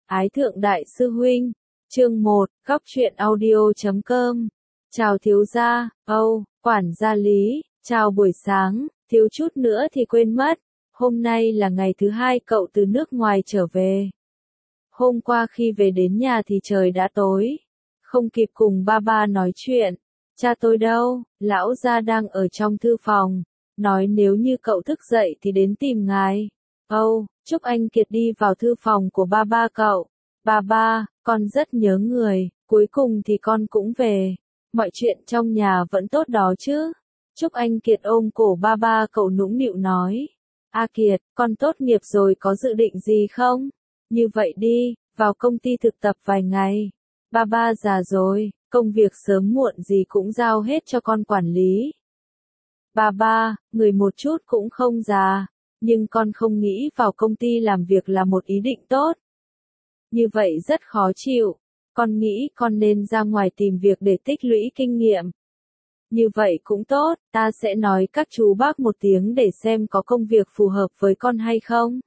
Ái thượng đại sư huynh, chương 1, góc truyện audio.com. Chào thiếu gia, quản gia Lý, chào buổi sáng, thiếu chút nữa thì quên mất. Hôm nay là ngày thứ hai cậu từ nước ngoài trở về. Hôm qua khi về đến nhà thì trời đã tối. Không kịp cùng ba nói chuyện. Cha tôi đâu, lão gia đang ở trong thư phòng. Nói nếu như cậu thức dậy thì đến tìm ngài. Chúc anh Kiệt đi vào thư phòng của ba cậu. Ba, con rất nhớ người, cuối cùng thì con cũng về. Mọi chuyện trong nhà vẫn tốt đó chứ? Chúc anh Kiệt ôm cổ ba cậu nũng nịu nói. A Kiệt, con tốt nghiệp rồi có dự định gì không? Như vậy đi, vào công ty thực tập vài ngày. Ba già rồi, công việc sớm muộn gì cũng giao hết cho con quản lý. Ba, người một chút cũng không già, nhưng con không nghĩ vào công ty làm việc là một ý định tốt. Như vậy rất khó chịu, con nghĩ con nên ra ngoài tìm việc để tích lũy kinh nghiệm. Như vậy cũng tốt, ta sẽ nói các chú bác một tiếng để xem có công việc phù hợp với con hay không.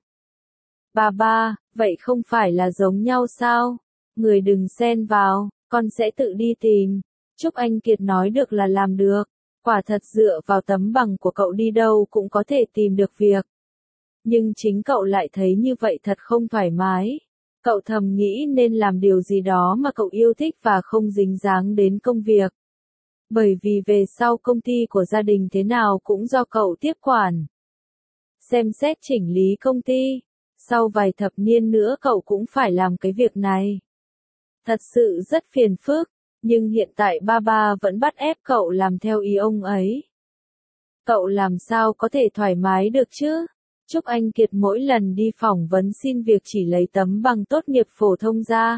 Ba, vậy không phải là giống nhau sao? Người đừng xen vào, con sẽ tự đi tìm. Chúc anh Kiệt nói được là làm được. Quả thật dựa vào tấm bằng của cậu đi đâu cũng có thể tìm được việc. Nhưng chính cậu lại thấy như vậy thật không thoải mái. Cậu thầm nghĩ nên làm điều gì đó mà cậu yêu thích và không dính dáng đến công việc. Bởi vì về sau công ty của gia đình thế nào cũng do cậu tiếp quản. Xem xét chỉnh lý công ty. Sau vài thập niên nữa cậu cũng phải làm cái việc này. Thật sự rất phiền phức. Nhưng hiện tại ba vẫn bắt ép cậu làm theo ý ông ấy. Cậu làm sao có thể thoải mái được chứ? Chúc anh Kiệt mỗi lần đi phỏng vấn xin việc chỉ lấy tấm bằng tốt nghiệp phổ thông ra.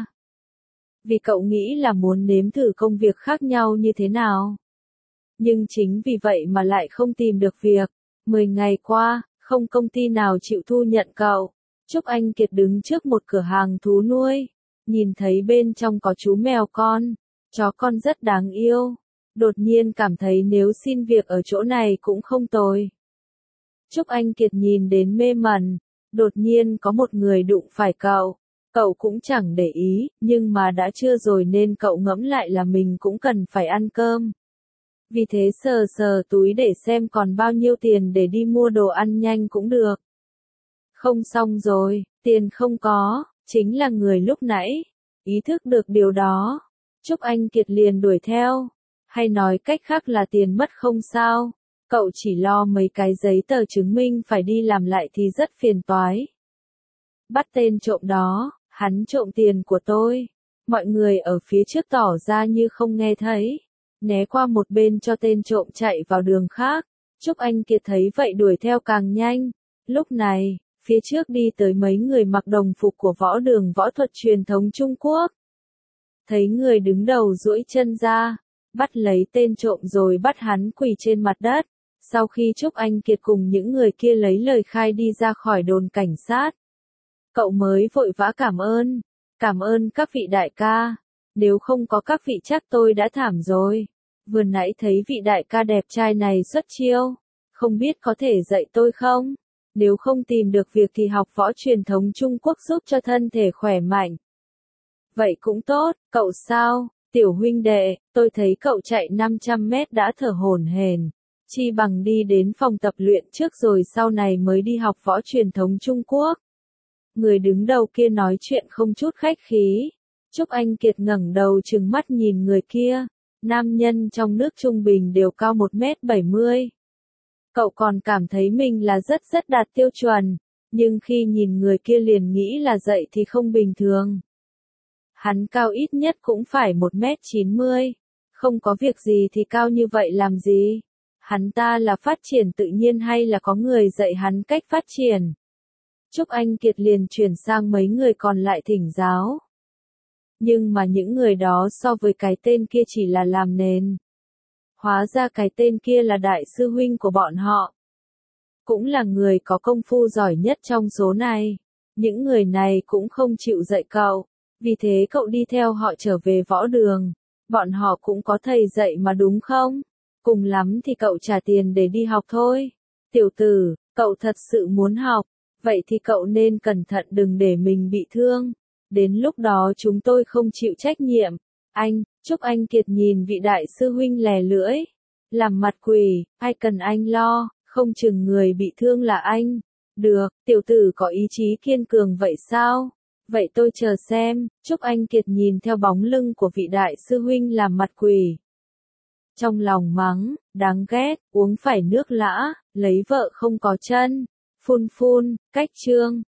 Vì cậu nghĩ là muốn nếm thử công việc khác nhau như thế nào. Nhưng chính vì vậy mà lại không tìm được việc. 10 ngày qua, không công ty nào chịu thu nhận cậu. Chúc anh Kiệt đứng trước một cửa hàng thú nuôi. Nhìn thấy bên trong có chú mèo con. Chó con rất đáng yêu. Đột nhiên cảm thấy nếu xin việc ở chỗ này cũng không tồi. Chúc anh Kiệt nhìn đến mê mẩn. Đột nhiên có một người đụng phải cậu. Cậu cũng chẳng để ý, nhưng mà đã trưa rồi nên cậu ngẫm lại là mình cũng cần phải ăn cơm. Vì thế sờ túi để xem còn bao nhiêu tiền để đi mua đồ ăn nhanh cũng được. Không xong rồi, tiền không có, chính là người lúc nãy. Ý thức được điều đó. Chúc anh Kiệt liền đuổi theo. Hay nói cách khác là tiền mất không sao. Cậu chỉ lo mấy cái giấy tờ chứng minh phải đi làm lại thì rất phiền toái. Bắt tên trộm đó, hắn trộm tiền của tôi. Mọi người ở phía trước tỏ ra như không nghe thấy. Né qua một bên cho tên trộm chạy vào đường khác. Chúc anh Kiệt thấy vậy đuổi theo càng nhanh. Lúc này, phía trước đi tới mấy người mặc đồng phục của võ đường võ thuật truyền thống Trung Quốc. Thấy người đứng đầu duỗi chân ra, bắt lấy tên trộm rồi bắt hắn quỳ trên mặt đất. Sau khi Chúc anh Kiệt cùng những người kia lấy lời khai đi ra khỏi đồn cảnh sát, cậu mới vội vã cảm ơn các vị đại ca, nếu không có các vị chắc tôi đã thảm rồi. Vừa nãy thấy vị đại ca đẹp trai này xuất chiêu, không biết có thể dạy tôi không? Nếu không tìm được việc thì học võ truyền thống Trung Quốc giúp cho thân thể khỏe mạnh. Vậy cũng tốt, cậu sao, tiểu huynh đệ, tôi thấy cậu chạy 500 mét đã thở hổn hển, chi bằng đi đến phòng tập luyện trước rồi sau này mới đi học võ truyền thống Trung Quốc. Người đứng đầu kia nói chuyện không chút khách khí. Chúc anh Kiệt ngẩng đầu trừng mắt nhìn người kia. Nam nhân trong nước trung bình đều cao 1m70. Cậu còn cảm thấy mình là rất đạt tiêu chuẩn, nhưng khi nhìn người kia liền nghĩ là dậy thì không bình thường. Hắn cao ít nhất cũng phải 1m90. Không có việc gì thì cao như vậy làm gì? Hắn ta là phát triển tự nhiên hay là có người dạy hắn cách phát triển? Chúc anh Kiệt liền chuyển sang mấy người còn lại thỉnh giáo. Nhưng mà những người đó so với cái tên kia chỉ là làm nền. Hóa ra cái tên kia là đại sư huynh của bọn họ. Cũng là người có công phu giỏi nhất trong số này. Những người này cũng không chịu dạy cậu. Vì thế cậu đi theo họ trở về võ đường. Bọn họ cũng có thầy dạy mà đúng không? Cùng lắm thì cậu trả tiền để đi học thôi. Tiểu tử, cậu thật sự muốn học. Vậy thì cậu nên cẩn thận đừng để mình bị thương. Đến lúc đó chúng tôi không chịu trách nhiệm. Anh, Trúc Anh Kiệt nhìn vị đại sư huynh lè lưỡi. Làm mặt quỷ, ai cần anh lo, không chừng người bị thương là anh. Được, tiểu tử có ý chí kiên cường vậy sao? Vậy tôi chờ xem, Trúc Anh Kiệt nhìn theo bóng lưng của vị đại sư huynh làm mặt quỷ. Trong lòng mắng, đáng ghét, uống phải nước lã, lấy vợ không có chân. Phun phun, cách chương.